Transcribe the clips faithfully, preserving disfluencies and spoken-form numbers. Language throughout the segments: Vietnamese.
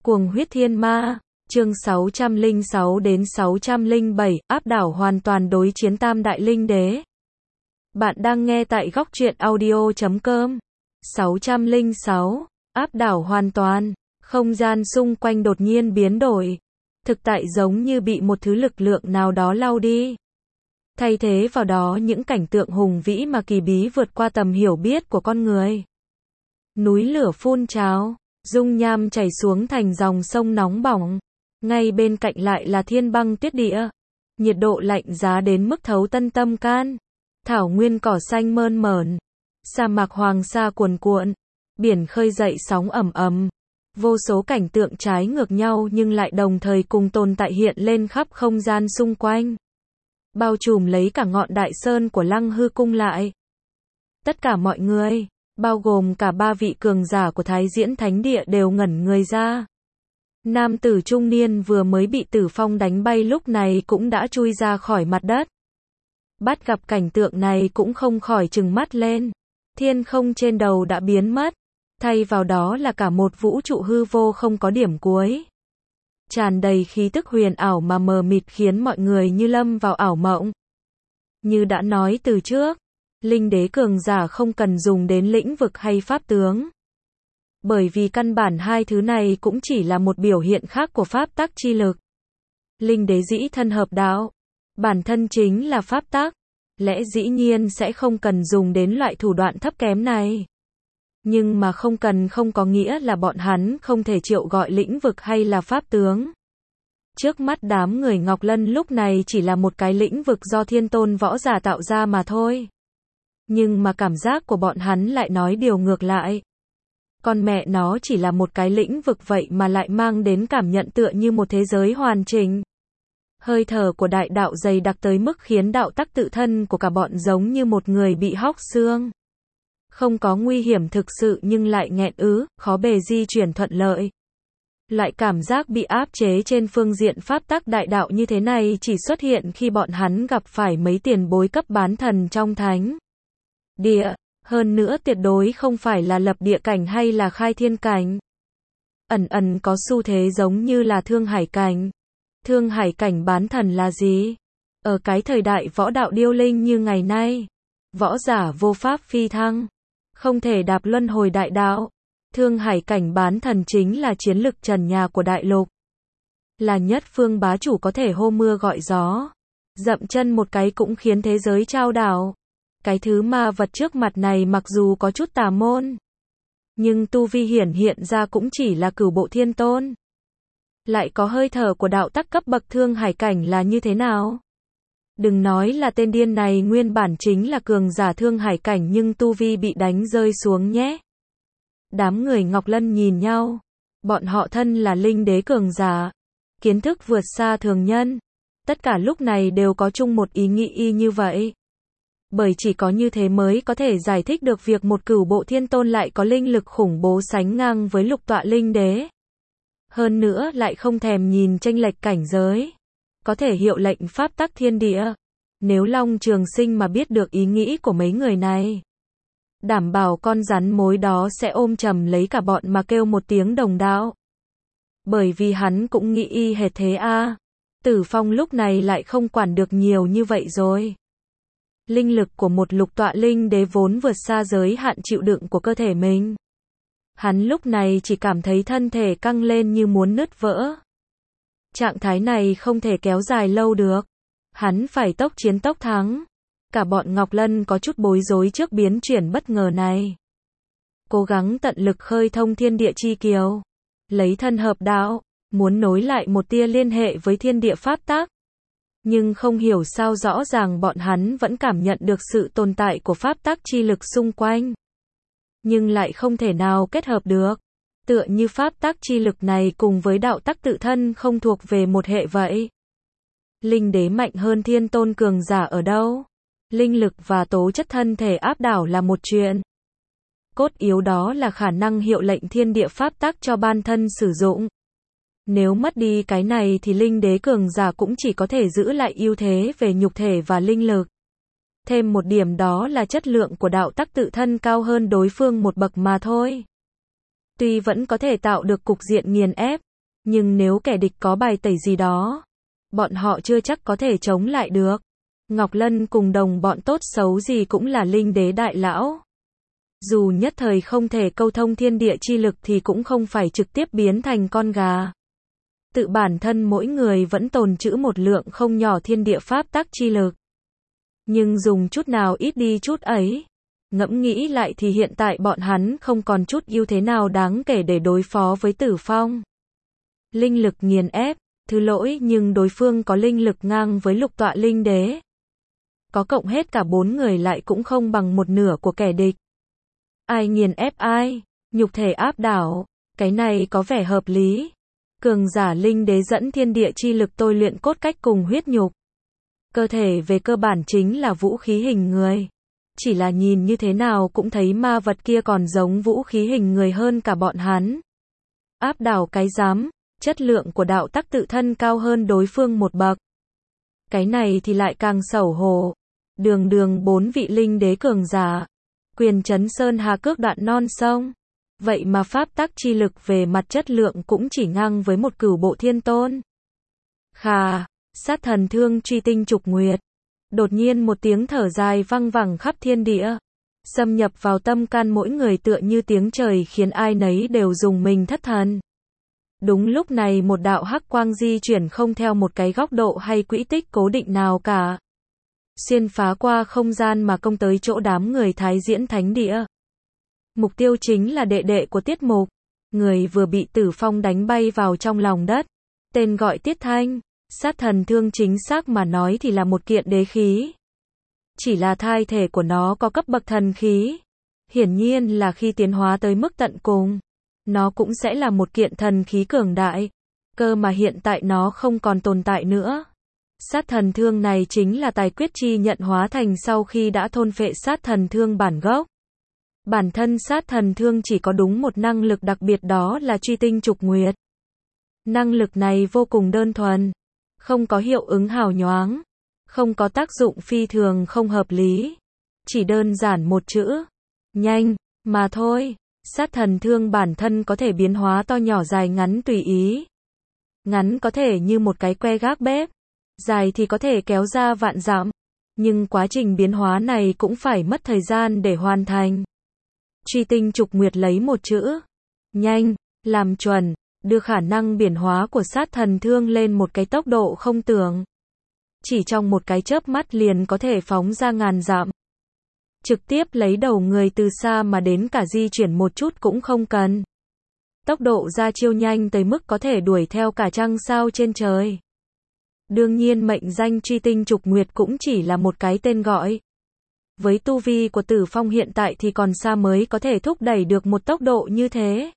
Cuồng huyết thiên ma, chương sáu trăm lẻ sáu đến sáu trăm lẻ bảy, áp đảo hoàn toàn đối chiến tam đại linh đế. Bạn đang nghe tại góc truyện audio chấm com. sáu trăm lẻ sáu, áp đảo hoàn toàn, không gian xung quanh đột nhiên biến đổi. Thực tại giống như bị một thứ lực lượng nào đó lau đi. Thay thế vào đó những cảnh tượng hùng vĩ mà kỳ bí vượt qua tầm hiểu biết của con người. Núi lửa phun trào, dung nham chảy xuống thành dòng sông nóng bỏng. Ngay bên cạnh lại là thiên băng tuyết địa. Nhiệt độ lạnh giá đến mức thấu tân tâm can. Thảo nguyên cỏ xanh mơn mởn. Sa mạc hoàng sa cuồn cuộn. Biển khơi dậy sóng ầm ầm. Vô số cảnh tượng trái ngược nhau nhưng lại đồng thời cùng tồn tại hiện lên khắp không gian xung quanh. Bao trùm lấy cả ngọn đại sơn của Lăng Hư cung lại. Tất cả mọi người, bao gồm cả ba vị cường giả của Thái Diễn Thánh Địa đều ngẩn người ra. Nam tử trung niên vừa mới bị Tử Phong đánh bay lúc này cũng đã chui ra khỏi mặt đất. Bắt gặp cảnh tượng này cũng không khỏi trừng mắt lên. Thiên không trên đầu đã biến mất. Thay vào đó là cả một vũ trụ hư vô không có điểm cuối. Tràn đầy khí tức huyền ảo mà mờ mịt khiến mọi người như lâm vào ảo mộng. Như đã nói từ trước, linh đế cường giả không cần dùng đến lĩnh vực hay pháp tướng. Bởi vì căn bản hai thứ này cũng chỉ là một biểu hiện khác của pháp tắc chi lực. Linh đế dĩ thân hợp đạo, bản thân chính là pháp tắc, lẽ dĩ nhiên sẽ không cần dùng đến loại thủ đoạn thấp kém này. Nhưng mà không cần không có nghĩa là bọn hắn không thể triệu gọi lĩnh vực hay là pháp tướng. Trước mắt đám người Ngọc Lân lúc này chỉ là một cái lĩnh vực do thiên tôn võ giả tạo ra mà thôi. Nhưng mà cảm giác của bọn hắn lại nói điều ngược lại. Con mẹ nó chỉ là một cái lĩnh vực vậy mà lại mang đến cảm nhận tựa như một thế giới hoàn chỉnh. Hơi thở của đại đạo dày đặc tới mức khiến đạo tắc tự thân của cả bọn giống như một người bị hóc xương. Không có nguy hiểm thực sự nhưng lại nghẹn ứ, khó bề di chuyển thuận lợi. Loại cảm giác bị áp chế trên phương diện pháp tắc đại đạo như thế này chỉ xuất hiện khi bọn hắn gặp phải mấy tiền bối cấp bán thần trong thánh địa, hơn nữa tuyệt đối không phải là lập địa cảnh hay là khai thiên cảnh. Ẩn ẩn có xu thế giống như là thương hải cảnh. Thương hải cảnh bán thần là gì? Ở cái thời đại võ đạo điêu linh như ngày nay, võ giả vô pháp phi thăng, không thể đạp luân hồi đại đạo. Thương hải cảnh bán thần chính là chiến lực trần nhà của đại lục. Là nhất phương bá chủ có thể hô mưa gọi gió. Dậm chân một cái cũng khiến thế giới chao đảo. Cái thứ ma vật trước mặt này mặc dù có chút tà môn, nhưng tu vi hiển hiện ra cũng chỉ là cửu bộ thiên tôn. Lại có hơi thở của đạo tắc cấp bậc thương hải cảnh là như thế nào? Đừng nói là tên điên này nguyên bản chính là cường giả thương hải cảnh nhưng tu vi bị đánh rơi xuống nhé. Đám người Ngọc Lân nhìn nhau. Bọn họ thân là linh đế cường giả. Kiến thức vượt xa thường nhân. Tất cả lúc này đều có chung một ý nghĩ y như vậy. Bởi chỉ có như thế mới có thể giải thích được việc một cửu bộ thiên tôn lại có linh lực khủng bố sánh ngang với lục tọa linh đế. Hơn nữa lại không thèm nhìn chênh lệch cảnh giới. Có thể hiệu lệnh pháp tắc thiên địa. Nếu Long Trường Sinh mà biết được ý nghĩ của mấy người này, đảm bảo con rắn mối đó sẽ ôm chầm lấy cả bọn mà kêu một tiếng đồng đạo. Bởi vì hắn cũng nghĩ y hệt thế a. À. Tử Phong lúc này lại không quản được nhiều như vậy rồi. Linh lực của một lục tọa linh đế vốn vượt xa giới hạn chịu đựng của cơ thể mình. Hắn lúc này chỉ cảm thấy thân thể căng lên như muốn nứt vỡ. Trạng thái này không thể kéo dài lâu được. Hắn phải tốc chiến tốc thắng. Cả bọn Ngọc Lân có chút bối rối trước biến chuyển bất ngờ này. Cố gắng tận lực khơi thông thiên địa chi kiều. Lấy thân hợp đạo, muốn nối lại một tia liên hệ với thiên địa pháp tắc. Nhưng không hiểu sao rõ ràng bọn hắn vẫn cảm nhận được sự tồn tại của pháp tắc chi lực xung quanh. Nhưng lại không thể nào kết hợp được. Tựa như pháp tắc chi lực này cùng với đạo tắc tự thân không thuộc về một hệ vậy. Linh đế mạnh hơn thiên tôn cường giả ở đâu? Linh lực và tố chất thân thể áp đảo là một chuyện. Cốt yếu đó là khả năng hiệu lệnh thiên địa pháp tắc cho bản thân sử dụng. Nếu mất đi cái này thì linh đế cường giả cũng chỉ có thể giữ lại ưu thế về nhục thể và linh lực. Thêm một điểm đó là chất lượng của đạo tắc tự thân cao hơn đối phương một bậc mà thôi. Tuy vẫn có thể tạo được cục diện nghiền ép, Nhưng nếu kẻ địch có bài tẩy gì đó, bọn họ chưa chắc có thể chống lại được. Ngọc Lân cùng đồng bọn tốt xấu gì cũng là linh đế đại lão. Dù nhất thời không thể câu thông thiên địa chi lực thì cũng không phải trực tiếp biến thành con gà. Tự bản thân mỗi người vẫn tồn trữ một lượng không nhỏ thiên địa pháp tắc chi lực. Nhưng dùng chút nào ít đi chút ấy. Ngẫm nghĩ lại thì hiện tại bọn hắn không còn chút ưu thế nào đáng kể để đối phó với Tử Phong. Linh lực nghiền ép, thứ lỗi nhưng đối phương có linh lực ngang với lục tọa linh đế. Có cộng hết cả bốn người lại cũng không bằng một nửa của kẻ địch. Ai nghiền ép ai, nhục thể áp đảo, cái này có vẻ hợp lý. Cường giả linh đế dẫn thiên địa chi lực tôi luyện cốt cách cùng huyết nhục. Cơ thể về cơ bản chính là vũ khí hình người. Chỉ là nhìn như thế nào cũng thấy ma vật kia còn giống vũ khí hình người hơn cả bọn hắn. Áp đảo cái dám, chất lượng của đạo tắc tự thân cao hơn đối phương một bậc. Cái này thì lại càng xấu hổ. Đường đường bốn vị linh đế cường giả. Quyền chấn sơn hà cước đoạn non sông. Vậy mà pháp tắc chi lực về mặt chất lượng cũng chỉ ngang với một cửu bộ thiên tôn. Khà, sát thần thương truy tinh trục nguyệt. Đột nhiên một tiếng thở dài vang vẳng khắp thiên địa. Xâm nhập vào tâm can mỗi người tựa như tiếng trời khiến ai nấy đều dùng mình thất thần. Đúng lúc này một đạo hắc quang di chuyển không theo một cái góc độ hay quỹ tích cố định nào cả. Xuyên phá qua không gian mà công tới chỗ đám người Thái Diễn Thánh Địa. Mục tiêu chính là đệ đệ của Tiết Mục. Người vừa bị Tử Phong đánh bay vào trong lòng đất. Tên gọi Tiết Thanh. Sát thần thương chính xác mà nói thì là một kiện đế khí. Chỉ là thai thể của nó có cấp bậc thần khí. Hiển nhiên là khi tiến hóa tới mức tận cùng, nó cũng sẽ là một kiện thần khí cường đại. Cơ mà hiện tại nó không còn tồn tại nữa. Sát thần thương này chính là tài quyết chi nhận hóa thành sau khi đã thôn phệ sát thần thương bản gốc. Bản thân sát thần thương chỉ có đúng một năng lực đặc biệt, đó là truy tinh trục nguyệt. Năng lực này vô cùng đơn thuần, không có hiệu ứng hào nhoáng, không có tác dụng phi thường không hợp lý, chỉ đơn giản một chữ, nhanh, mà thôi. Sát thần thương bản thân có thể biến hóa to nhỏ dài ngắn tùy ý. Ngắn có thể như một cái que gác bếp, dài thì có thể kéo ra vạn dặm, nhưng quá trình biến hóa này cũng phải mất thời gian để hoàn thành. Truy tinh trục nguyệt lấy một chữ, nhanh, làm chuẩn, đưa khả năng biến hóa của sát thần thương lên một cái tốc độ không tưởng. Chỉ trong một cái chớp mắt liền có thể phóng ra ngàn dặm. Trực tiếp lấy đầu người từ xa mà đến cả di chuyển một chút cũng không cần. Tốc độ ra chiêu nhanh tới mức có thể đuổi theo cả trăng sao trên trời. Đương nhiên mệnh danh truy tinh trục nguyệt cũng chỉ là một cái tên gọi. Với tu vi của Tử Phong hiện tại thì còn xa mới có thể thúc đẩy được một tốc độ như thế.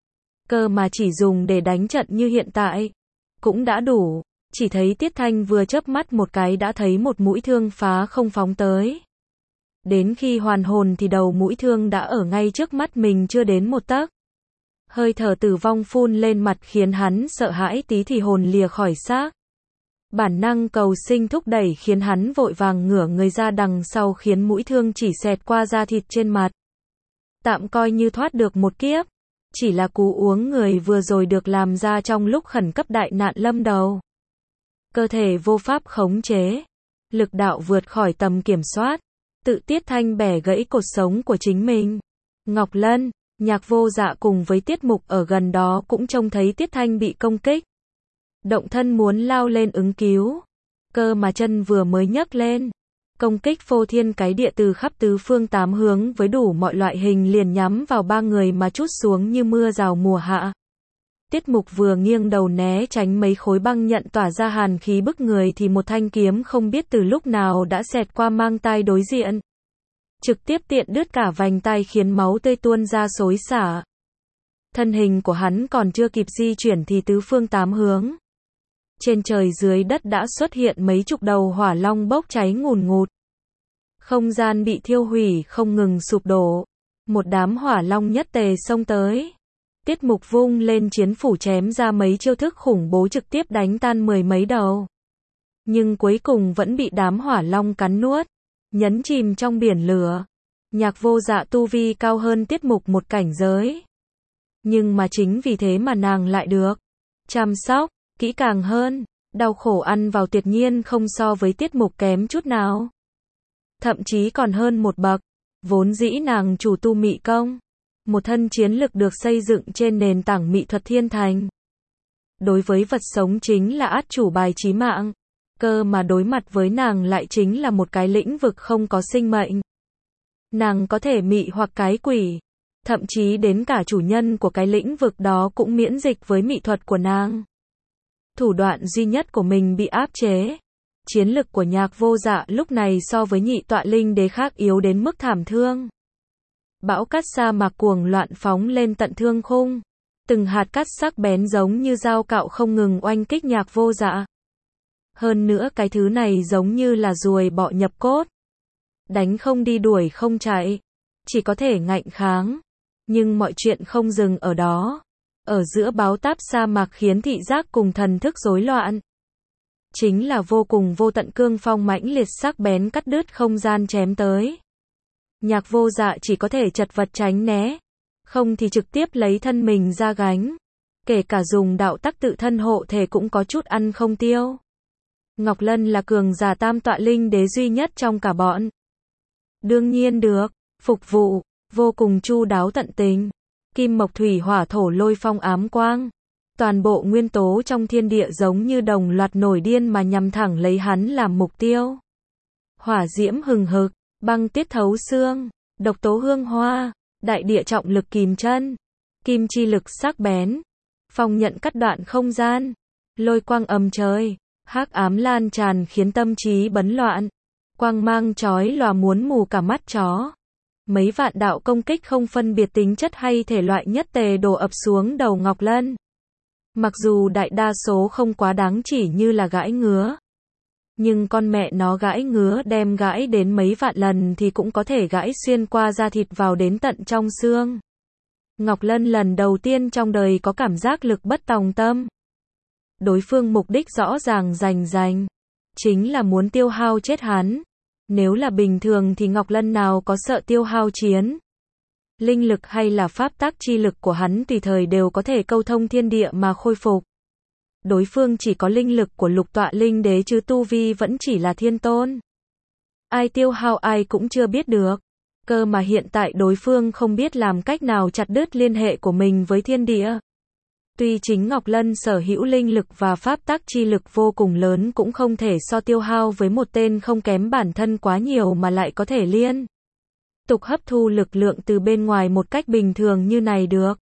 Cơ mà chỉ dùng để đánh trận như hiện tại cũng đã đủ. Chỉ thấy Tiết Thanh vừa chớp mắt một cái đã thấy một mũi thương phá không phóng tới. Đến khi hoàn hồn thì đầu mũi thương đã ở ngay trước mắt mình chưa đến một tấc. Hơi thở tử vong phun lên mặt khiến hắn sợ hãi tí thì hồn lìa khỏi xác. Bản năng cầu sinh thúc đẩy khiến hắn vội vàng ngửa người ra đằng sau khiến mũi thương chỉ xẹt qua da thịt trên mặt. Tạm coi như thoát được một kiếp. Chỉ là cú uống người vừa rồi được làm ra trong lúc khẩn cấp đại nạn lâm đầu. Cơ thể vô pháp khống chế. Lực đạo vượt khỏi tầm kiểm soát. Tự Tiết Thanh bẻ gãy cột sống của chính mình. Ngọc Lân, Nhạc Vô Dạ cùng với Tiết Mục ở gần đó cũng trông thấy Tiết Thanh bị công kích. Động thân muốn lao lên ứng cứu. Cơ mà chân vừa mới nhấc lên. Công kích phô thiên cái địa từ khắp tứ phương tám hướng với đủ mọi loại hình liền nhắm vào ba người mà trút xuống như mưa rào mùa hạ. Tiết Mục vừa nghiêng đầu né tránh mấy khối băng nhận tỏa ra hàn khí bức người thì một thanh kiếm không biết từ lúc nào đã xẹt qua mang tai đối diện. Trực tiếp tiện đứt cả vành tai khiến máu tươi tuôn ra xối xả. Thân hình của hắn còn chưa kịp di chuyển thì tứ phương tám hướng. Trên trời dưới đất đã xuất hiện mấy chục đầu hỏa long bốc cháy ngùn ngụt. Không gian bị thiêu hủy không ngừng sụp đổ. Một đám hỏa long nhất tề xông tới. Tiết Mục vung lên chiến phủ chém ra mấy chiêu thức khủng bố trực tiếp đánh tan mười mấy đầu. Nhưng cuối cùng vẫn bị đám hỏa long cắn nuốt, nhấn chìm trong biển lửa. Nhạc Vô Dạ tu vi cao hơn Tiết Mục một cảnh giới. Nhưng mà chính vì thế mà nàng lại được chăm sóc, kỹ càng hơn, đau khổ ăn vào tuyệt nhiên không so với tiết mục kém chút nào. Thậm chí còn hơn một bậc, vốn dĩ nàng chủ tu mị công, một thân chiến lực được xây dựng trên nền tảng mỹ thuật thiên thành. Đối với vật sống chính là át chủ bài chí mạng, cơ mà đối mặt với nàng lại chính là một cái lĩnh vực không có sinh mệnh. Nàng có thể mị hoặc cái quỷ, thậm chí đến cả chủ nhân của cái lĩnh vực đó cũng miễn dịch với mỹ thuật của nàng. Thủ đoạn duy nhất của mình bị áp chế. Chiến lực của Nhạc Vô Dạ lúc này so với nhị tọa linh đế khác yếu đến mức thảm thương. Bão cát sa mạc cuồng loạn phóng lên tận thương khung. Từng hạt cát sắc bén giống như dao cạo không ngừng oanh kích Nhạc Vô Dạ. Hơn nữa cái thứ này giống như là ruồi bọ nhập cốt. Đánh không đi đuổi không chạy. Chỉ có thể ngạnh kháng. Nhưng mọi chuyện không dừng ở đó. Ở giữa bão táp sa mạc khiến thị giác cùng thần thức rối loạn. Chính là vô cùng vô tận cương phong mãnh liệt sắc bén cắt đứt không gian chém tới. Nhạc Vô Dạ chỉ có thể chật vật tránh né. Không thì trực tiếp lấy thân mình ra gánh. Kể cả dùng đạo tắc tự thân hộ thể cũng có chút ăn không tiêu. Ngọc Lân là cường giả tam tọa linh đế duy nhất trong cả bọn. Đương nhiên được, phục vụ, vô cùng chu đáo tận tình. Kim mộc thủy hỏa thổ lôi phong ám quang. Toàn bộ nguyên tố trong thiên địa giống như đồng loạt nổi điên mà nhằm thẳng lấy hắn làm mục tiêu. Hỏa diễm hừng hực, băng tiết thấu xương, độc tố hương hoa, đại địa trọng lực kìm chân, kim chi lực sắc bén, phong nhận cắt đoạn không gian, lôi quang ầm trời, hắc ám lan tràn khiến tâm trí bấn loạn, quang mang chói lòa muốn mù cả mắt chó. Mấy vạn đạo công kích không phân biệt tính chất hay thể loại nhất tề đổ ập xuống đầu Ngọc Lân. Mặc dù đại đa số không quá đáng chỉ như là gãi ngứa. Nhưng con mẹ nó gãi ngứa đem gãi đến mấy vạn lần thì cũng có thể gãi xuyên qua da thịt vào đến tận trong xương. Ngọc Lân lần đầu tiên trong đời có cảm giác lực bất tòng tâm. Đối phương mục đích rõ ràng rành rành. Chính là muốn tiêu hao chết hắn. Nếu là bình thường thì Ngọc Lân nào có sợ tiêu hao chiến. Linh lực hay là pháp tác chi lực của hắn tùy thời đều có thể câu thông thiên địa mà khôi phục. Đối phương chỉ có linh lực của lục tọa linh đế chứ tu vi vẫn chỉ là thiên tôn. Ai tiêu hao ai cũng chưa biết được. Cơ mà hiện tại đối phương không biết làm cách nào chặt đứt liên hệ của mình với thiên địa. Tuy chính Ngọc Lân sở hữu linh lực và pháp tác chi lực vô cùng lớn cũng không thể so tiêu hao với một tên không kém bản thân quá nhiều mà lại có thể liên tục hấp thu lực lượng từ bên ngoài một cách bình thường như này được.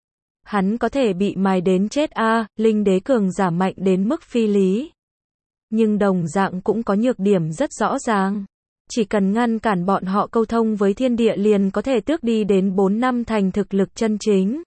Hắn có thể bị mài đến chết a, à, linh đế cường giả mạnh đến mức phi lý. Nhưng đồng dạng cũng có nhược điểm rất rõ ràng. Chỉ cần ngăn cản bọn họ câu thông với thiên địa liền có thể tước đi đến bốn năm thành thực lực chân chính.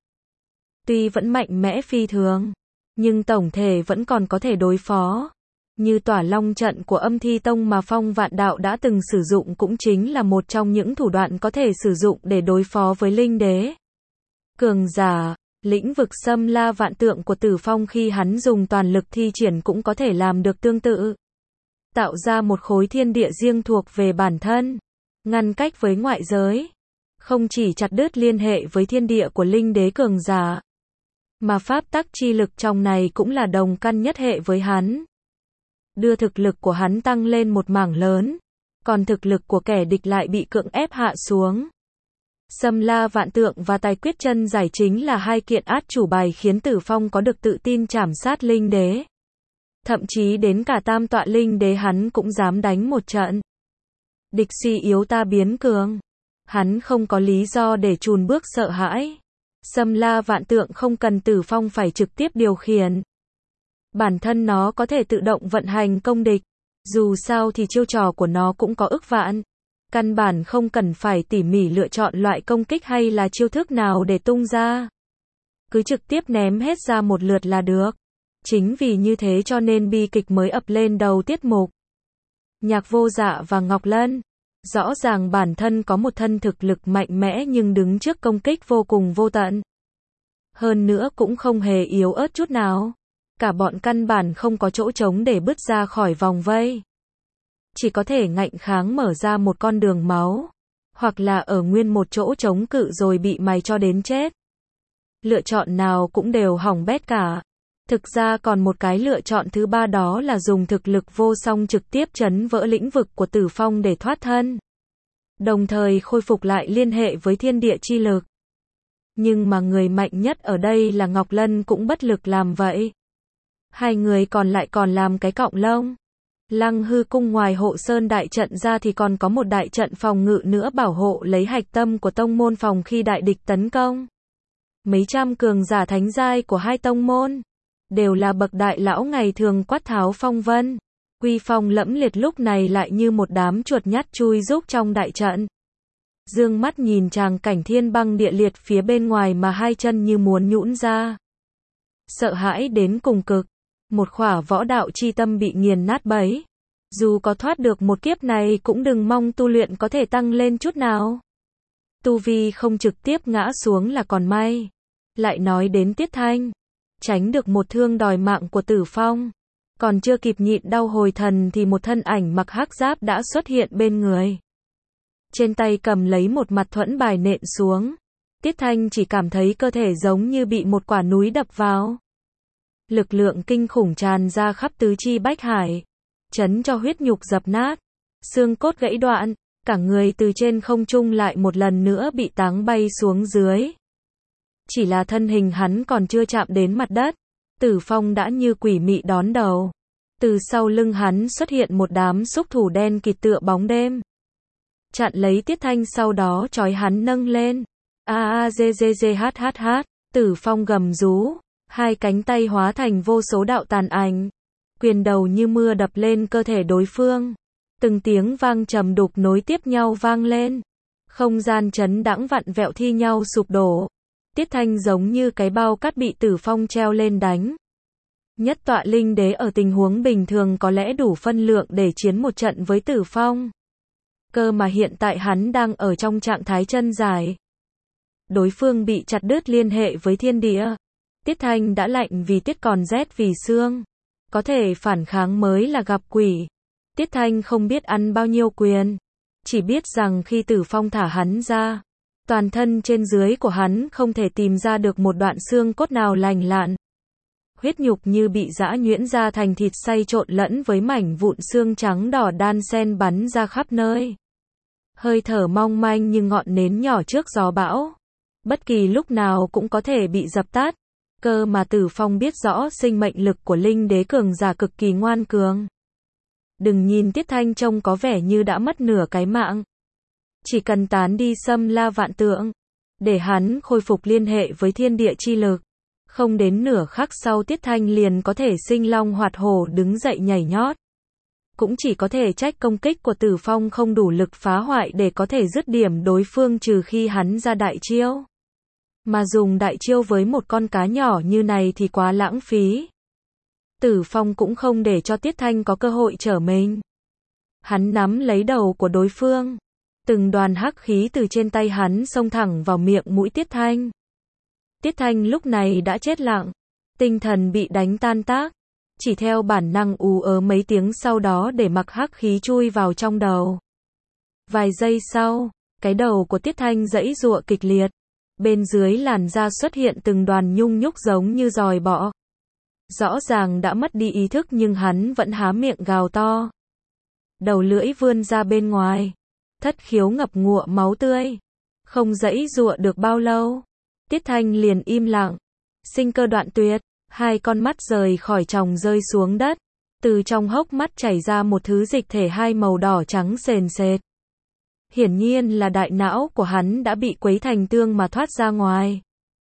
Tuy vẫn mạnh mẽ phi thường, nhưng tổng thể vẫn còn có thể đối phó. Như tỏa long trận của Âm Thi Tông mà Phong Vạn Đạo đã từng sử dụng cũng chính là một trong những thủ đoạn có thể sử dụng để đối phó với linh đế. Cường giả, lĩnh vực xâm la vạn tượng của Tử Phong khi hắn dùng toàn lực thi triển cũng có thể làm được tương tự. Tạo ra một khối thiên địa riêng thuộc về bản thân, ngăn cách với ngoại giới. Không chỉ chặt đứt liên hệ với thiên địa của linh đế cường giả, mà pháp tắc chi lực trong này cũng là đồng căn nhất hệ với hắn. Đưa thực lực của hắn tăng lên một mảng lớn, còn thực lực của kẻ địch lại bị cưỡng ép hạ xuống. Xâm la vạn tượng và tài quyết chân giải chính là hai kiện át chủ bài khiến Tử Phong có được tự tin trảm sát linh đế. Thậm chí đến cả tam tọa linh đế hắn cũng dám đánh một trận. Địch suy yếu ta biến cường. Hắn không có lý do để chùn bước sợ hãi. Xâm la vạn tượng không cần Tử Phong phải trực tiếp điều khiển. Bản thân nó có thể tự động vận hành công địch. Dù sao thì chiêu trò của nó cũng có ức vạn. Căn bản không cần phải tỉ mỉ lựa chọn loại công kích hay là chiêu thức nào để tung ra. Cứ trực tiếp ném hết ra một lượt là được. Chính vì như thế cho nên bi kịch mới ập lên đầu tiết mục. Nhạc Vô Dạ và Ngọc Lân. Rõ ràng bản thân có một thân thực lực mạnh mẽ nhưng đứng trước công kích vô cùng vô tận. Hơn nữa cũng không hề yếu ớt chút nào. Cả bọn căn bản không có chỗ trống để bứt ra khỏi vòng vây. Chỉ có thể ngạnh kháng mở ra một con đường máu. Hoặc là ở nguyên một chỗ chống cự rồi bị mày cho đến chết. Lựa chọn nào cũng đều hỏng bét cả. Thực ra còn một cái lựa chọn thứ ba, đó là dùng thực lực vô song trực tiếp chấn vỡ lĩnh vực của Tử Phong để thoát thân. Đồng thời khôi phục lại liên hệ với thiên địa chi lực. Nhưng mà người mạnh nhất ở đây là Ngọc Lân cũng bất lực làm vậy. Hai người còn lại còn làm cái cọng lông. Lăng Hư cung ngoài hộ sơn đại trận ra thì còn có một đại trận phòng ngự nữa bảo hộ lấy hạch tâm của tông môn phòng khi đại địch tấn công. Mấy trăm cường giả thánh giai của hai tông môn đều là bậc đại lão ngày thường quát tháo phong vân. Uy phong lẫm liệt lúc này lại như một đám chuột nhắt chui rúc trong đại trận. Dương mắt nhìn tràng cảnh thiên băng địa liệt phía bên ngoài mà hai chân như muốn nhũn ra. Sợ hãi đến cùng cực. Một khỏa võ đạo chi tâm bị nghiền nát bấy. Dù có thoát được một kiếp này cũng đừng mong tu luyện có thể tăng lên chút nào. Tu vi không trực tiếp ngã xuống là còn may. Lại nói đến Tiết Thanh. Tránh được một thương đòi mạng của Tử Phong. Còn chưa kịp nhịn đau hồi thần thì một thân ảnh mặc hắc giáp đã xuất hiện bên người. Trên tay cầm lấy một mặt thuẫn bài nện xuống. Tiết Thanh chỉ cảm thấy cơ thể giống như bị một quả núi đập vào. Lực lượng kinh khủng tràn ra khắp tứ chi bách hải. Chấn cho huyết nhục dập nát. Xương cốt gãy đoạn. Cả người từ trên không trung lại một lần nữa bị táng bay xuống dưới. Chỉ là thân hình hắn còn chưa chạm đến mặt đất. Tử Phong đã như quỷ mị đón đầu. Từ sau lưng hắn xuất hiện một đám xúc thủ đen kịt tựa bóng đêm. Chặn lấy Tiết Thanh sau đó trói hắn nâng lên. A a dê dê dê hát hát hát. Tử Phong gầm rú. Hai cánh tay hóa thành vô số đạo tàn ảnh. Quyền đầu như mưa đập lên cơ thể đối phương. Từng tiếng vang trầm đục nối tiếp nhau vang lên. Không gian chấn đãng vặn vẹo thi nhau sụp đổ. Tiết Thanh giống như cái bao cát bị Tử Phong treo lên đánh. Nhất tọa linh đế ở tình huống bình thường có lẽ đủ phân lượng để chiến một trận với Tử Phong. Cơ mà hiện tại hắn đang ở trong trạng thái chân dài. Đối phương bị chặt đứt liên hệ với thiên địa. Tiết Thanh đã lạnh vì tiết còn rét vì xương. Có thể phản kháng mới là gặp quỷ. Tiết Thanh không biết ăn bao nhiêu quyền. Chỉ biết rằng khi Tử Phong thả hắn ra, toàn thân trên dưới của hắn không thể tìm ra được một đoạn xương cốt nào lành lặn. Huyết nhục như bị giã nhuyễn ra thành thịt xay trộn lẫn với mảnh vụn xương trắng đỏ đan xen bắn ra khắp nơi. Hơi thở mong manh như ngọn nến nhỏ trước gió bão. Bất kỳ lúc nào cũng có thể bị dập tắt. Cơ mà Tử Phong biết rõ sinh mệnh lực của linh đế cường giả cực kỳ ngoan cường. Đừng nhìn Tiết Thanh trông có vẻ như đã mất nửa cái mạng. Chỉ cần tán đi xâm la vạn tượng, để hắn khôi phục liên hệ với thiên địa chi lực. Không đến nửa khắc sau Tiết Thanh liền có thể sinh long hoạt hổ đứng dậy nhảy nhót. Cũng chỉ có thể trách công kích của Tử Phong không đủ lực phá hoại để có thể dứt điểm đối phương trừ khi hắn ra đại chiêu. Mà dùng đại chiêu với một con cá nhỏ như này thì quá lãng phí. Tử Phong cũng không để cho Tiết Thanh có cơ hội trở mình. Hắn nắm lấy đầu của đối phương. Từng đoàn hắc khí từ trên tay hắn xông thẳng vào miệng mũi Tiết Thanh. Tiết Thanh lúc này đã chết lặng. Tinh thần bị đánh tan tác. Chỉ theo bản năng ú ớ mấy tiếng sau đó để mặc hắc khí chui vào trong đầu. Vài giây sau, cái đầu của Tiết Thanh giãy giụa kịch liệt. Bên dưới làn da xuất hiện từng đoàn nhung nhúc giống như giòi bọ. Rõ ràng đã mất đi ý thức nhưng hắn vẫn há miệng gào to. Đầu lưỡi vươn ra bên ngoài. Thất khiếu ngập ngụa máu tươi. Không giãy giụa được bao lâu. Tiết Thanh liền im lặng. Sinh cơ đoạn tuyệt. Hai con mắt rời khỏi tròng rơi xuống đất. Từ trong hốc mắt chảy ra một thứ dịch thể hai màu đỏ trắng sền sệt. Hiển nhiên là đại não của hắn đã bị quấy thành tương mà thoát ra ngoài.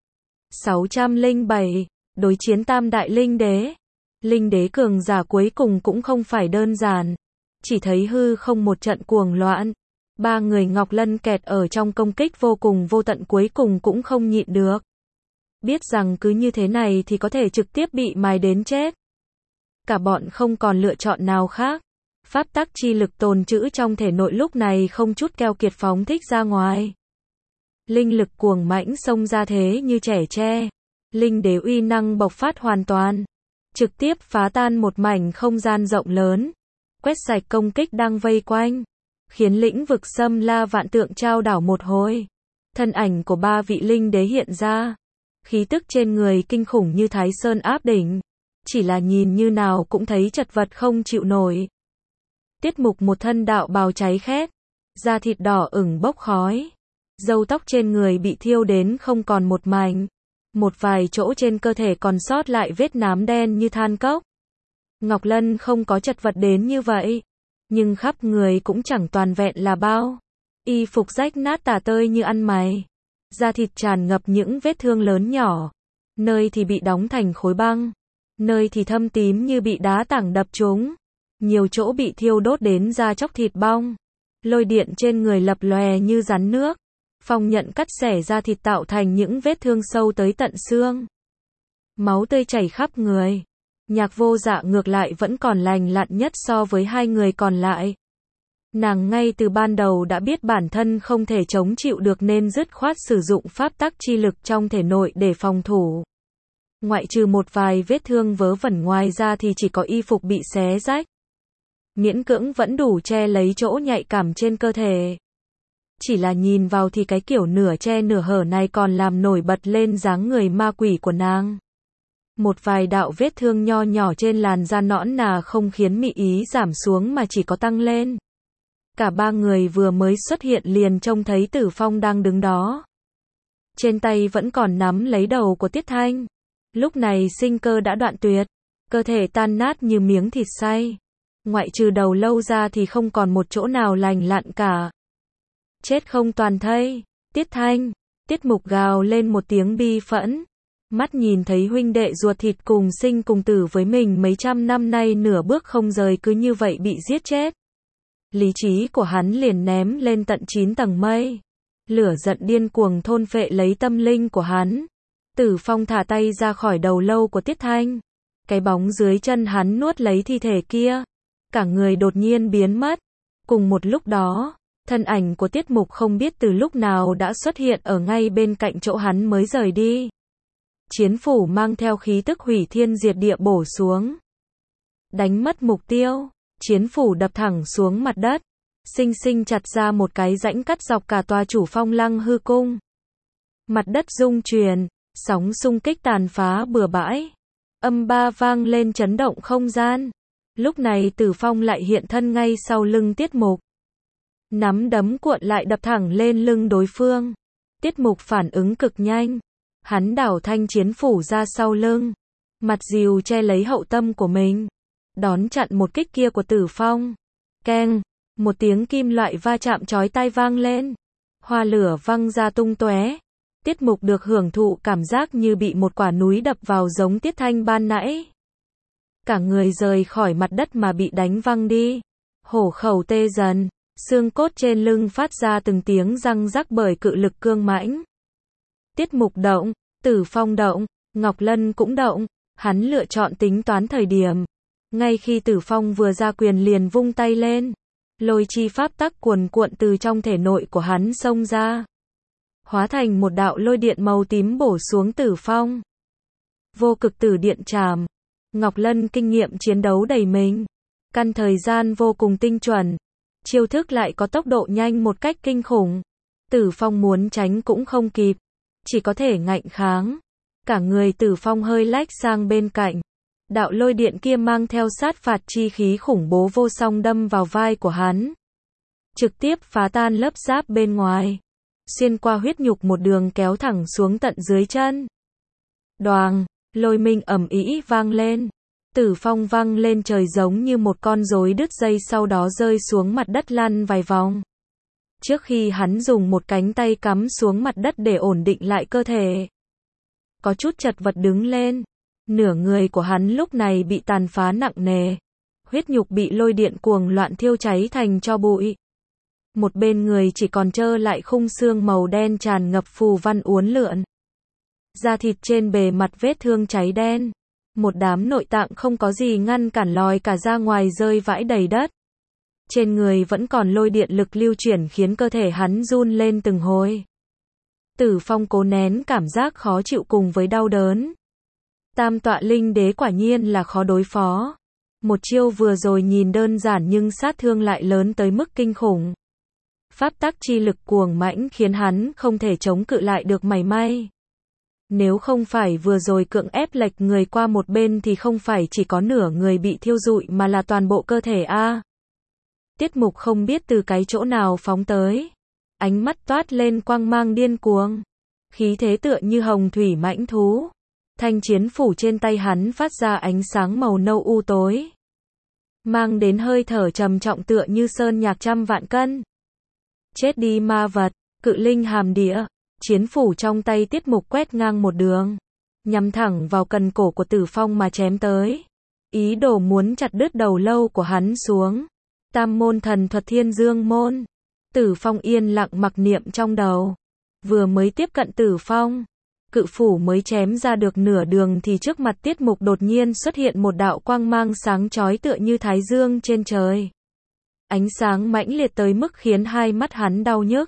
sáu trăm lẻ bảy. Đối chiến tam đại linh đế. Linh đế cường giả cuối cùng cũng không phải đơn giản. Chỉ thấy hư không một trận cuồng loạn. Ba người Ngọc Lân kẹt ở trong công kích vô cùng vô tận cuối cùng cũng không nhịn được. Biết rằng cứ như thế này thì có thể trực tiếp bị mài đến chết. Cả bọn không còn lựa chọn nào khác. Pháp tắc chi lực tồn trữ trong thể nội lúc này không chút keo kiệt phóng thích ra ngoài. Linh lực cuồng mãnh xông ra thế như trẻ tre. Linh đế uy năng bộc phát hoàn toàn. Trực tiếp phá tan một mảnh không gian rộng lớn. Quét sạch công kích đang vây quanh. Khiến lĩnh vực xâm la vạn tượng trao đảo một hồi. Thân ảnh của ba vị linh đế hiện ra. Khí tức trên người kinh khủng như Thái Sơn áp đỉnh. chỉ là nhìn như nào cũng thấy chật vật không chịu nổi. Tiết Mục một thân đạo bào cháy khét, da thịt đỏ ửng bốc khói, râu tóc trên người bị thiêu đến không còn một mảnh, một vài chỗ trên cơ thể còn sót lại vết nám đen như than cốc. Ngọc Lân không có chật vật đến như vậy, nhưng khắp người cũng chẳng toàn vẹn là bao. Y phục rách nát tả tơi như ăn mày, da thịt tràn ngập những vết thương lớn nhỏ, nơi thì bị đóng thành khối băng, nơi thì thâm tím như bị đá tảng đập trúng, nhiều chỗ bị thiêu đốt đến da chóc thịt bong. Lôi điện trên người lập lòe như rắn nước, phong nhận cắt xẻ da thịt tạo thành những vết thương sâu tới tận xương. Máu tươi chảy khắp người. Nhạc Vô Dạ ngược lại vẫn còn lành lặn nhất so với hai người còn lại. Nàng ngay từ ban đầu đã biết bản thân không thể chống chịu được nên dứt khoát sử dụng pháp tắc chi lực trong thể nội để phòng thủ. Ngoại trừ một vài vết thương vớ vẩn ngoài ra thì chỉ có y phục bị xé rách. Miễn cưỡng vẫn đủ che lấy chỗ nhạy cảm trên cơ thể. Chỉ là nhìn vào thì cái kiểu nửa che nửa hở này còn làm nổi bật lên dáng người ma quỷ của nàng. Một vài đạo vết thương nho nhỏ trên làn da nõn nà không khiến mị ý giảm xuống mà chỉ có tăng lên. Cả ba người vừa mới xuất hiện liền trông thấy Tử Phong đang đứng đó. Trên tay vẫn còn nắm lấy đầu của Tiết Thanh. Lúc này sinh cơ đã đoạn tuyệt, cơ thể tan nát như miếng thịt xay. Ngoại trừ đầu lâu ra thì không còn một chỗ nào lành lặn cả. Chết không toàn thây. Tiết Thanh, Tiết Mục gào lên một tiếng bi phẫn. Mắt nhìn thấy huynh đệ ruột thịt cùng sinh cùng tử với mình mấy trăm năm nay nửa bước không rời cứ như vậy bị giết chết. Lý trí của hắn liền ném lên tận chín tầng mây. Lửa giận điên cuồng thôn phệ lấy tâm linh của hắn. Tử Phong thả tay ra khỏi đầu lâu của Tiết Thanh. Cái bóng dưới chân hắn nuốt lấy thi thể kia. Cả người đột nhiên biến mất. Cùng một lúc đó, thân ảnh của Tiết Mục không biết từ lúc nào đã xuất hiện ở ngay bên cạnh chỗ hắn mới rời đi. Chiến phủ mang theo khí tức hủy thiên diệt địa bổ xuống. Đánh mất mục tiêu, chiến phủ đập thẳng xuống mặt đất, xinh xinh chặt ra một cái rãnh cắt dọc cả tòa Chủ Phong Lăng hư cung. Mặt đất rung chuyển, sóng xung kích tàn phá bừa bãi. Âm ba vang lên chấn động không gian. Lúc này Tử Phong lại hiện thân ngay sau lưng Tiết Mục. Nắm đấm cuộn lại đập thẳng lên lưng đối phương. Tiết Mục phản ứng cực nhanh. Hắn đảo thanh chiến phủ ra sau lưng. Mặt dìu che lấy hậu tâm của mình. Đón chặn một kích kia của Tử Phong. Keng, một tiếng kim loại va chạm chói tai vang lên. Hoa lửa văng ra tung tóe. Tiết Mục được hưởng thụ cảm giác như bị một quả núi đập vào giống Tiết Thanh ban nãy. Cả người rời khỏi mặt đất mà bị đánh văng đi. Hổ khẩu tê dần, xương cốt trên lưng phát ra từng tiếng răng rắc bởi cự lực cương mãnh. Tiết Mục động, Tử Phong động, Ngọc Lân cũng động, hắn lựa chọn tính toán thời điểm. Ngay khi Tử Phong vừa ra quyền liền vung tay lên. Lôi chi pháp tắc cuồn cuộn từ trong thể nội của hắn xông ra. Hóa thành một đạo lôi điện màu tím bổ xuống Tử Phong. Vô cực tử điện trảm. Ngọc Lân kinh nghiệm chiến đấu đầy mình. Căn thời gian vô cùng tinh chuẩn. Chiêu thức lại có tốc độ nhanh một cách kinh khủng. Tử Phong muốn tránh cũng không kịp. Chỉ có thể ngạnh kháng. Cả người Tử Phong hơi lách sang bên cạnh. Đạo lôi điện kia mang theo sát phạt chi khí khủng bố vô song đâm vào vai của hắn. Trực tiếp phá tan lớp giáp bên ngoài. Xuyên qua huyết nhục một đường kéo thẳng xuống tận dưới chân. Đoàng, lôi minh ầm ĩ vang lên. Tử Phong văng lên trời giống như một con rối đứt dây sau đó rơi xuống mặt đất lăn vài vòng. Trước khi hắn dùng một cánh tay cắm xuống mặt đất để ổn định lại cơ thể. Có chút chật vật đứng lên. Nửa người của hắn lúc này bị tàn phá nặng nề. Huyết nhục bị lôi điện cuồng loạn thiêu cháy thành tro bụi. Một bên người chỉ còn trơ lại khung xương màu đen tràn ngập phù văn uốn lượn. Da thịt trên bề mặt vết thương cháy đen. Một đám nội tạng không có gì ngăn cản lòi cả ra ngoài rơi vãi đầy đất. Trên người vẫn còn lôi điện lực lưu chuyển khiến cơ thể hắn run lên từng hồi. Tử Phong cố nén cảm giác khó chịu cùng với đau đớn. Tam tọa linh đế quả nhiên là khó đối phó. Một chiêu vừa rồi nhìn đơn giản nhưng sát thương lại lớn tới mức kinh khủng. Pháp tắc chi lực cuồng mãnh khiến hắn không thể chống cự lại được mảy may. Nếu không phải vừa rồi cưỡng ép lệch người qua một bên thì không phải chỉ có nửa người bị thiêu rụi mà là toàn bộ cơ thể a. Tiết Mục không biết từ cái chỗ nào phóng tới. Ánh mắt toát lên quang mang điên cuồng. Khí thế tựa như hồng thủy mãnh thú. Thanh chiến phủ trên tay hắn phát ra ánh sáng màu nâu u tối. Mang đến hơi thở trầm trọng tựa như sơn nhạc trăm vạn cân. Chết đi ma vật, cự linh hàm địa. Chiến phủ trong tay Tiết Mục quét ngang một đường. Nhắm thẳng vào cần cổ của Tử Phong mà chém tới. Ý đồ muốn chặt đứt đầu lâu của hắn xuống. Tam môn thần thuật Thiên Dương môn. Tử Phong yên lặng mặc niệm trong đầu. Vừa mới tiếp cận Tử Phong, cự phủ mới chém ra được nửa đường thì trước mặt Tiết Mục đột nhiên xuất hiện một đạo quang mang sáng chói tựa như thái dương trên trời. Ánh sáng mãnh liệt tới mức khiến hai mắt hắn đau nhức.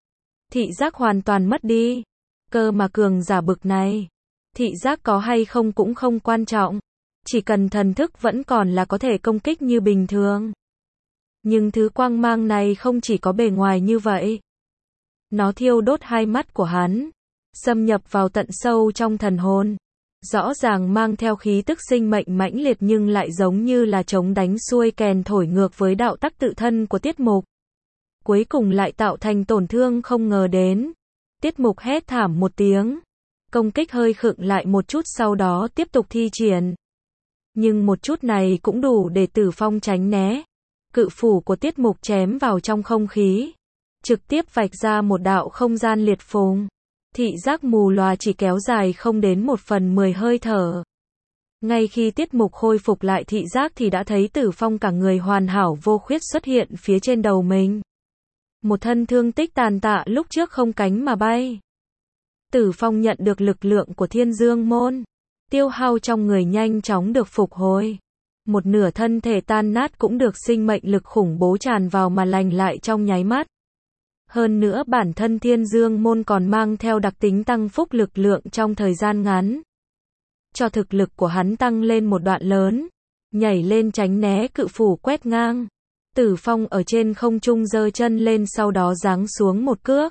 Thị giác hoàn toàn mất đi. Cơ mà cường giả bực này, thị giác có hay không cũng không quan trọng. Chỉ cần thần thức vẫn còn là có thể công kích như bình thường. Nhưng thứ quang mang này không chỉ có bề ngoài như vậy. Nó thiêu đốt hai mắt của hắn, xâm nhập vào tận sâu trong thần hồn. Rõ ràng mang theo khí tức sinh mệnh mãnh liệt nhưng lại giống như là trống đánh xuôi kèn thổi ngược với đạo tắc tự thân của Tiết Mục. Cuối cùng lại tạo thành tổn thương không ngờ đến. Tiết Mục hét thảm một tiếng. Công kích hơi khựng lại một chút sau đó tiếp tục thi triển. Nhưng một chút này cũng đủ để Tử Phong tránh né. Cự phủ của Tiết Mục chém vào trong không khí. Trực tiếp vạch ra một đạo không gian liệt phùng. Thị giác mù lòa chỉ kéo dài không đến một phần mười hơi thở. Ngay khi Tiết Mục khôi phục lại thị giác thì đã thấy Tử Phong cả người hoàn hảo vô khuyết xuất hiện phía trên đầu mình. Một thân thương tích tàn tạ lúc trước không cánh mà bay. Tử Phong nhận được lực lượng của Thiên Dương môn. Tiêu hao trong người nhanh chóng được phục hồi. Một nửa thân thể tan nát cũng được sinh mệnh lực khủng bố tràn vào mà lành lại trong nháy mắt. Hơn nữa bản thân Thiên Dương môn còn mang theo đặc tính tăng phúc lực lượng trong thời gian ngắn. Cho thực lực của hắn tăng lên một đoạn lớn. Nhảy lên tránh né cự phủ quét ngang. Tử Phong ở trên không trung giơ chân lên sau đó giáng xuống một cước.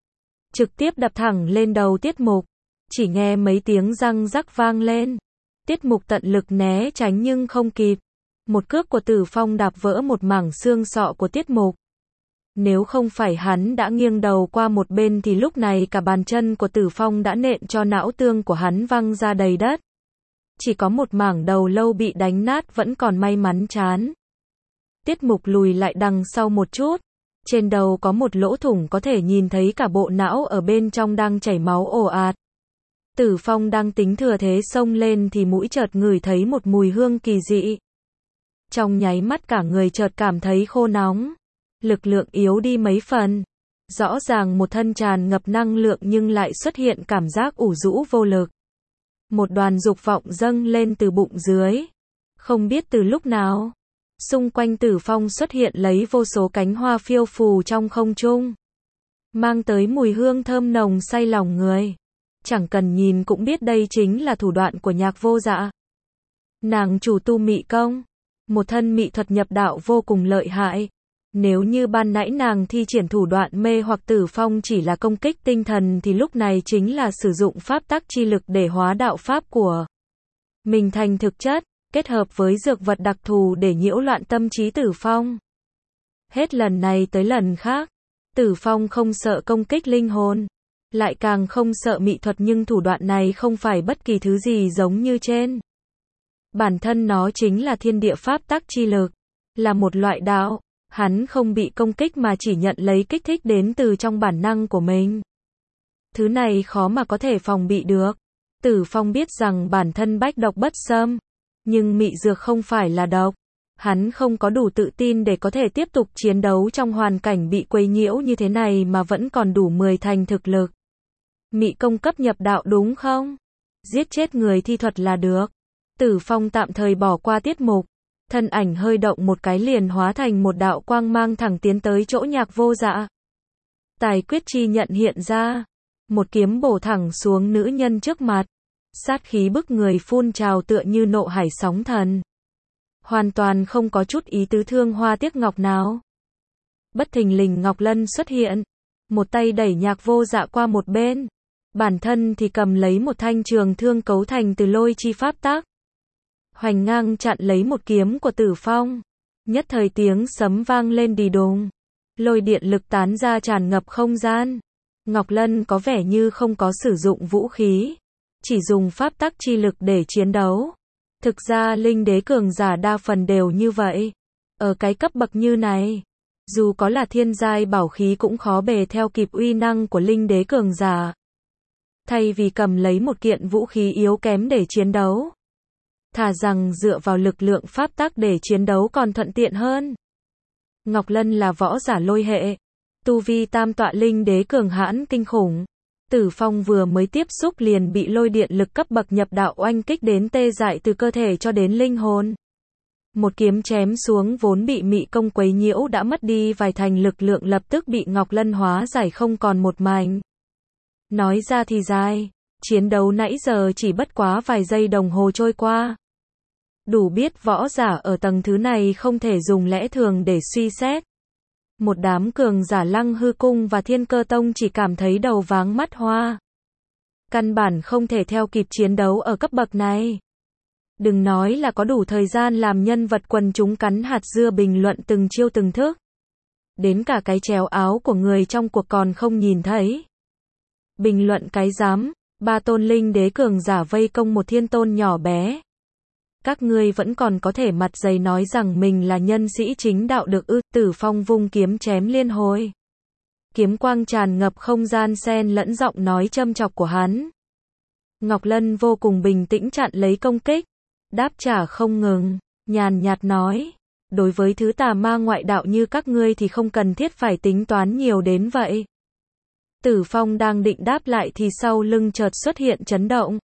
Trực tiếp đập thẳng lên đầu Tiết Mục. Chỉ nghe mấy tiếng răng rắc vang lên. Tiết Mục tận lực né tránh nhưng không kịp. Một cước của Tử Phong đạp vỡ một mảng xương sọ của Tiết Mục. Nếu không phải hắn đã nghiêng đầu qua một bên thì lúc này cả bàn chân của Tử Phong đã nện cho não tương của hắn văng ra đầy đất. Chỉ có một mảng đầu lâu bị đánh nát vẫn còn may mắn chán. Tiết Mục lùi lại đằng sau một chút. Trên đầu có một lỗ thủng có thể nhìn thấy cả bộ não ở bên trong đang chảy máu ồ ạt. Tử Phong đang tính thừa thế xông lên thì mũi chợt ngửi thấy một mùi hương kỳ dị. Trong nháy mắt cả người chợt cảm thấy khô nóng. Lực lượng yếu đi mấy phần. Rõ ràng một thân tràn ngập năng lượng nhưng lại xuất hiện cảm giác ủ rũ vô lực. Một đoàn dục vọng dâng lên từ bụng dưới. Không biết từ lúc nào. Xung quanh Tử Phong xuất hiện lấy vô số cánh hoa phiêu phù trong không trung. Mang tới mùi hương thơm nồng say lòng người. Chẳng cần nhìn cũng biết đây chính là thủ đoạn của Nhạc Vô Dạ. Nàng chủ tu mị công. Một thân mị thuật nhập đạo vô cùng lợi hại. Nếu như ban nãy nàng thi triển thủ đoạn mê hoặc Tử Phong chỉ là công kích tinh thần thì lúc này chính là sử dụng pháp tắc chi lực để hóa đạo pháp của mình thành thực chất, kết hợp với dược vật đặc thù để nhiễu loạn tâm trí Tử Phong. Hết lần này tới lần khác, Tử Phong không sợ công kích linh hồn, lại càng không sợ mị thuật nhưng thủ đoạn này không phải bất kỳ thứ gì giống như trên. Bản thân nó chính là thiên địa pháp tắc chi lực, là một loại đạo. Hắn không bị công kích mà chỉ nhận lấy kích thích đến từ trong bản năng của mình. Thứ này khó mà có thể phòng bị được. Tử Phong biết rằng bản thân bách độc bất xâm. Nhưng mị dược không phải là độc. Hắn không có đủ tự tin để có thể tiếp tục chiến đấu trong hoàn cảnh bị quấy nhiễu như thế này mà vẫn còn đủ mười thành thực lực. Mị công cấp nhập đạo đúng không? Giết chết người thi thuật là được. Tử Phong tạm thời bỏ qua Tiết Mục. Thân ảnh hơi động một cái liền hóa thành một đạo quang mang thẳng tiến tới chỗ Nhạc Vô Dạ. Tài quyết chi nhận hiện ra. Một kiếm bổ thẳng xuống nữ nhân trước mặt. Sát khí bức người phun trào tựa như nộ hải sóng thần. Hoàn toàn không có chút ý tứ thương hoa tiếc ngọc nào. Bất thình lình Ngọc Lân xuất hiện. Một tay đẩy Nhạc Vô Dạ qua một bên. Bản thân thì cầm lấy một thanh trường thương cấu thành từ lôi chi pháp tắc. Hoành ngang chặn lấy một kiếm của Tử Phong. Nhất thời tiếng sấm vang lên đì đùng. Lôi điện lực tán ra tràn ngập không gian. Ngọc Lân có vẻ như không có sử dụng vũ khí. Chỉ dùng pháp tắc chi lực để chiến đấu. Thực ra linh đế cường giả đa phần đều như vậy. Ở cái cấp bậc như này, dù có là thiên giai bảo khí cũng khó bề theo kịp uy năng của linh đế cường giả. Thay vì cầm lấy một kiện vũ khí yếu kém để chiến đấu, thà rằng dựa vào lực lượng pháp tắc để chiến đấu còn thuận tiện hơn. Ngọc Lân là võ giả lôi hệ, tu vi tam tọa linh đế cường hãn kinh khủng. Tử Phong vừa mới tiếp xúc liền bị lôi điện lực cấp bậc nhập đạo oanh kích đến tê dại từ cơ thể cho đến linh hồn. Một kiếm chém xuống vốn bị mị công quấy nhiễu đã mất đi vài thành lực lượng lập tức bị Ngọc Lân hóa giải không còn một mảnh. Nói ra thì dài, chiến đấu nãy giờ chỉ bất quá vài giây đồng hồ trôi qua. Đủ biết võ giả ở tầng thứ này không thể dùng lẽ thường để suy xét. Một đám cường giả Lăng Hư Cung và Thiên Cơ Tông chỉ cảm thấy đầu váng mắt hoa. Căn bản không thể theo kịp chiến đấu ở cấp bậc này. Đừng nói là có đủ thời gian làm nhân vật quần chúng cắn hạt dưa bình luận từng chiêu từng thức. Đến cả cái chéo áo của người trong cuộc còn không nhìn thấy. Bình luận cái dám, ba tôn linh đế cường giả vây công một thiên tôn nhỏ bé. Các ngươi vẫn còn có thể mặt dày nói rằng mình là nhân sĩ chính đạo được ư? Tử Phong vung kiếm chém liên hồi. Kiếm quang tràn ngập không gian xen lẫn giọng nói châm chọc của hắn. Ngọc Lân vô cùng bình tĩnh chặn lấy công kích, đáp trả không ngừng, nhàn nhạt nói, đối với thứ tà ma ngoại đạo như các ngươi thì không cần thiết phải tính toán nhiều đến vậy. Tử Phong đang định đáp lại thì sau lưng chợt xuất hiện chấn động.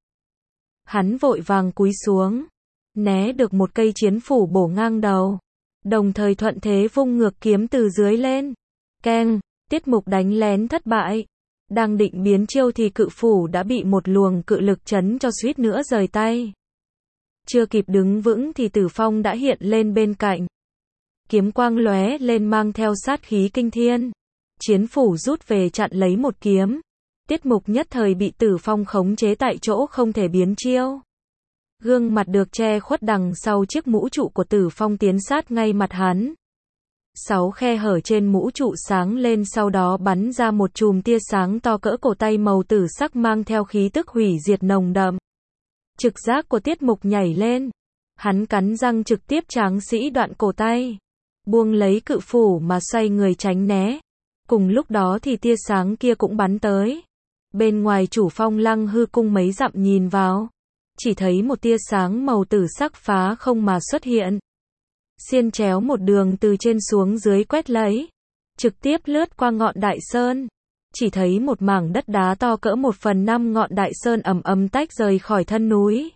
Hắn vội vàng cúi xuống, né được một cây chiến phủ bổ ngang đầu, đồng thời thuận thế vung ngược kiếm từ dưới lên. Keng, tiết mục đánh lén thất bại. Đang định biến chiêu thì cự phủ đã bị một luồng cự lực chấn cho suýt nữa rời tay. Chưa kịp đứng vững thì Tử Phong đã hiện lên bên cạnh. Kiếm quang lóe lên mang theo sát khí kinh thiên. Chiến phủ rút về chặn lấy một kiếm. Tiết mục nhất thời bị Tử Phong khống chế tại chỗ không thể biến chiêu. Gương mặt được che khuất đằng sau chiếc mũ trụ của Tử Phong tiến sát ngay mặt hắn. Sáu khe hở trên mũ trụ sáng lên sau đó bắn ra một chùm tia sáng to cỡ cổ tay màu tử sắc mang theo khí tức hủy diệt nồng đậm. Trực giác của Tiết Mục nhảy lên. Hắn cắn răng trực tiếp tráng sĩ đoạn cổ tay. Buông lấy cự phủ mà xoay người tránh né. Cùng lúc đó thì tia sáng kia cũng bắn tới. Bên ngoài chủ phong Lăng Hư Cung mấy dặm nhìn vào. Chỉ thấy một tia sáng màu tử sắc phá không mà xuất hiện. Xiên chéo một đường từ trên xuống dưới quét lấy. Trực tiếp lướt qua ngọn đại sơn. Chỉ thấy một mảng đất đá to cỡ một phần năm ngọn đại sơn ầm ầm tách rời khỏi thân núi.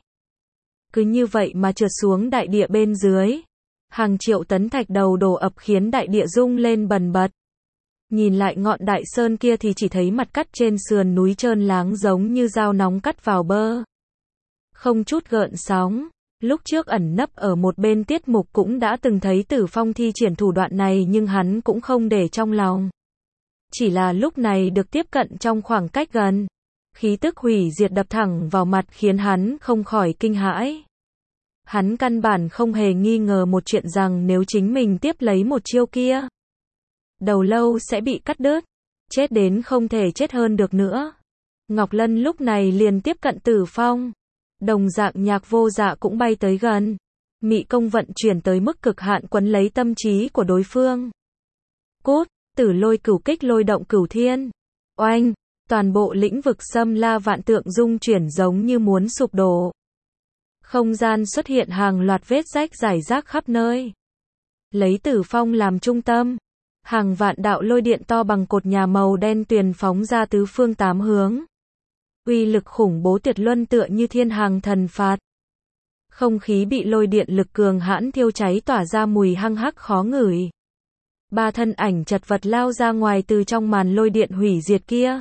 Cứ như vậy mà trượt xuống đại địa bên dưới. Hàng triệu tấn thạch đầu đổ ập khiến đại địa rung lên bần bật. Nhìn lại ngọn đại sơn kia thì chỉ thấy mặt cắt trên sườn núi trơn láng giống như dao nóng cắt vào bơ. Không chút gợn sóng. Lúc trước ẩn nấp ở một bên Tiết Mục cũng đã từng thấy Tử Phong thi triển thủ đoạn này nhưng hắn cũng không để trong lòng. Chỉ là lúc này được tiếp cận trong khoảng cách gần. Khí tức hủy diệt đập thẳng vào mặt khiến hắn không khỏi kinh hãi. Hắn căn bản không hề nghi ngờ một chuyện rằng nếu chính mình tiếp lấy một chiêu kia, đầu lâu sẽ bị cắt đứt. Chết đến không thể chết hơn được nữa. Ngọc Lân lúc này liền tiếp cận Tử Phong. Đồng dạng Nhạc Vô Dạ cũng bay tới gần. Mị công vận chuyển tới mức cực hạn quấn lấy tâm trí của đối phương. Cút, Tử Lôi Cửu Kích lôi động cửu thiên. Oanh, toàn bộ lĩnh vực xâm la vạn tượng dung chuyển giống như muốn sụp đổ. Không gian xuất hiện hàng loạt vết rách rải rác khắp nơi. Lấy Tử Phong làm trung tâm, hàng vạn đạo lôi điện to bằng cột nhà màu đen tuyền phóng ra tứ phương tám hướng. Uy lực khủng bố tuyệt luân tựa như thiên hàng thần phạt. Không khí bị lôi điện lực cường hãn thiêu cháy tỏa ra mùi hăng hắc khó ngửi. Ba thân ảnh chật vật lao ra ngoài từ trong màn lôi điện hủy diệt kia.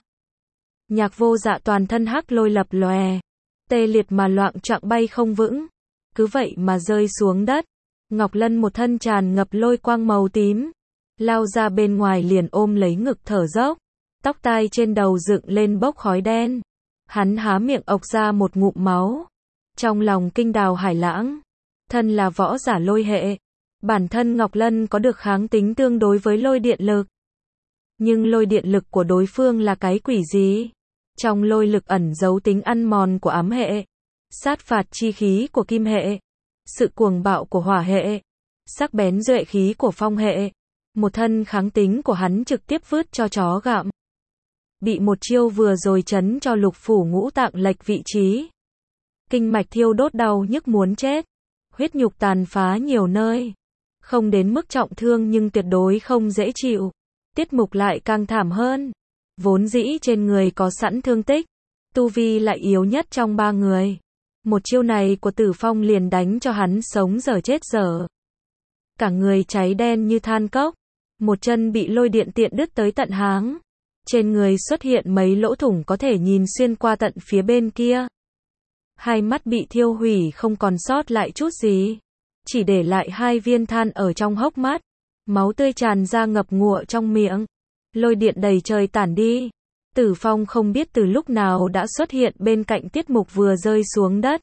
Nhạc Vô Dạ toàn thân hắc lôi lập lòe, tê liệt mà loạng choạng bay không vững, cứ vậy mà rơi xuống đất. Ngọc Lân một thân tràn ngập lôi quang màu tím, lao ra bên ngoài liền ôm lấy ngực thở dốc, tóc tai trên đầu dựng lên bốc khói đen. Hắn há miệng ộc ra một ngụm máu. Trong lòng kinh đào hải lãng. Thân là võ giả lôi hệ. Bản thân Ngọc Lân có được kháng tính tương đối với lôi điện lực. Nhưng lôi điện lực của đối phương là cái quỷ gì? Trong lôi lực ẩn giấu tính ăn mòn của ám hệ. Sát phạt chi khí của kim hệ. Sự cuồng bạo của hỏa hệ. Sắc bén duệ khí của phong hệ. Một thân kháng tính của hắn trực tiếp vứt cho chó gặm. Bị một chiêu vừa rồi chấn cho lục phủ ngũ tạng lệch vị trí. Kinh mạch thiêu đốt đau nhức muốn chết. Huyết nhục tàn phá nhiều nơi. Không đến mức trọng thương nhưng tuyệt đối không dễ chịu. Tiết Mục lại càng thảm hơn. Vốn dĩ trên người có sẵn thương tích. Tu vi lại yếu nhất trong ba người. Một chiêu này của Tử Phong liền đánh cho hắn sống dở chết dở. Cả người cháy đen như than cốc. Một chân bị lôi điện tiện đứt tới tận háng. Trên người xuất hiện mấy lỗ thủng có thể nhìn xuyên qua tận phía bên kia. Hai mắt bị thiêu hủy không còn sót lại chút gì. Chỉ để lại hai viên than ở trong hốc mắt. Máu tươi tràn ra ngập ngụa trong miệng. Lôi điện đầy trời tản đi. Tử Phong không biết từ lúc nào đã xuất hiện bên cạnh Tiết Mục vừa rơi xuống đất.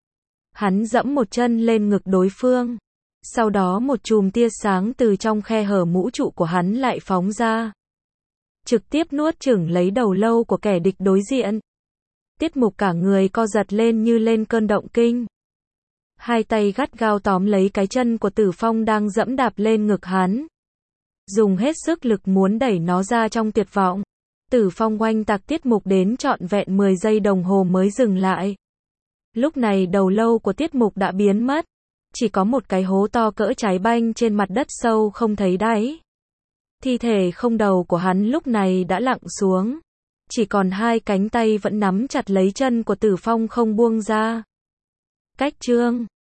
Hắn dẫm một chân lên ngực đối phương. Sau đó một chùm tia sáng từ trong khe hở mũ trụ của hắn lại phóng ra. Trực tiếp nuốt chửng lấy đầu lâu của kẻ địch đối diện. Tiết Mục cả người co giật lên như lên cơn động kinh. Hai tay gắt gao tóm lấy cái chân của Tử Phong đang dẫm đạp lên ngực hắn. Dùng hết sức lực muốn đẩy nó ra trong tuyệt vọng. Tử Phong oanh tạc Tiết Mục đến trọn vẹn mười giây đồng hồ mới dừng lại. Lúc này đầu lâu của Tiết Mục đã biến mất. Chỉ có một cái hố to cỡ trái banh trên mặt đất sâu không thấy đáy. Thi thể không đầu của hắn lúc này đã lặng xuống. Chỉ còn hai cánh tay vẫn nắm chặt lấy chân của Tử Phong không buông ra. Cách chương